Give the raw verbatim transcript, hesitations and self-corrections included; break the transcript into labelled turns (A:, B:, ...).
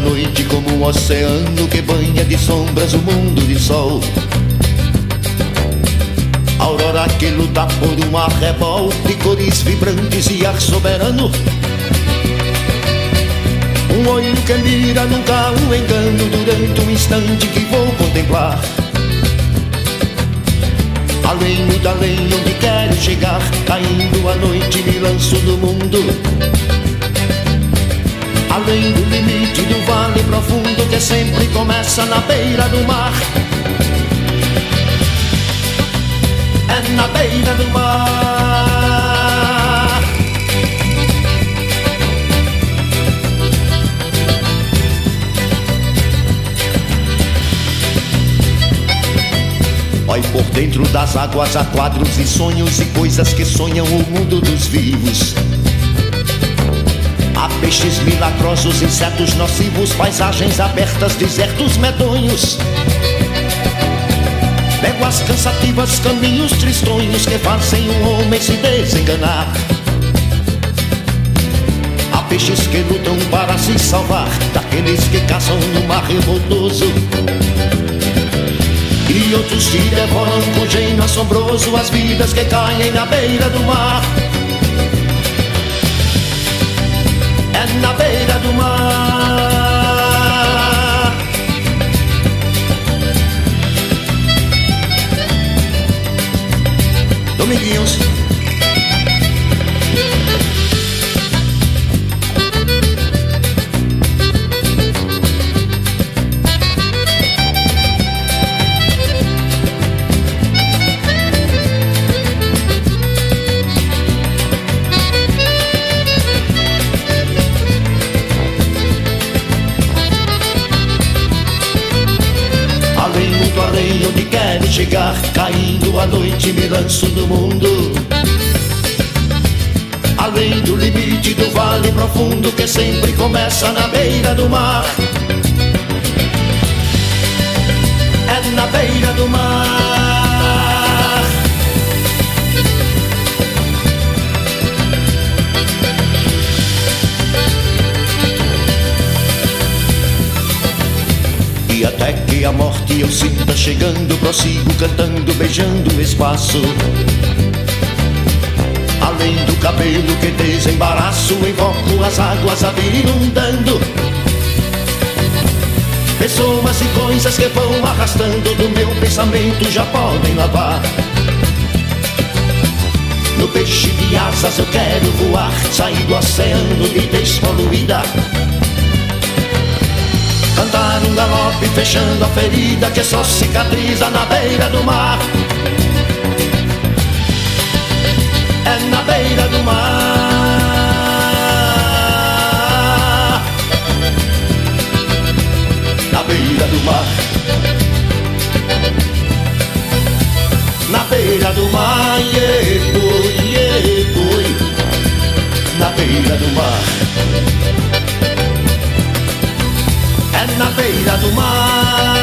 A: noite como um oceano que banha de sombras o mundo de sol. Aurora que luta por um arrebol de cores vibrantes e ar soberano. Um olho que mira nunca um engano durante um instante que vou contemplar. Além do além onde quero chegar, caindo a noite me lanço do mundo. Além do limite do vale profundo que sempre começa na beira do mar. É na beira do mar. Vai por dentro das águas há quadros e sonhos e coisas que sonham o mundo dos vivos. Há peixes milagrosos, insetos nocivos, paisagens abertas, desertos medonhos. Léguas cansativas, caminhos tristonhos que fazem um homem se desenganar. Há peixes que lutam para se salvar daqueles que caçam no mar revoltoso. E outros que devoram com gênio assombroso as vidas que caem na beira do mar. É na beira do mar. Dominguinhos. Onde quero chegar, caindo a noite me lanço do mundo. Além do limite do vale profundo que sempre começa na beira do mar. É na beira do mar. E até que a morte eu sinta chegando, prossigo cantando, beijando o espaço. Além do cabelo que desembaraço, invoco as águas a vir inundando. Pessoas e coisas que vão arrastando do meu pensamento já podem lavar. No peixe de asas eu quero voar, sair do oceano de despoluída. Cantar um galope fechando a ferida que só cicatriza na beira do mar. É na beira do mar. Na beira do mar. Na beira do mar, yeah, boy, yeah, boy. Na beira do mar. É na beira do mar.